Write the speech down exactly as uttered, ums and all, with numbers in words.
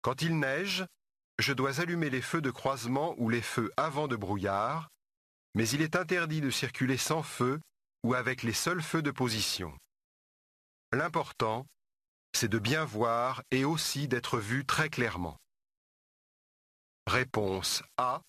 Quand il neige, je dois allumer les feux de croisement ou les feux avant de brouillard, mais il est interdit de circuler sans feu ou avec les seuls feux de position. L'important, c'est de bien voir et aussi d'être vu très clairement. Réponse A.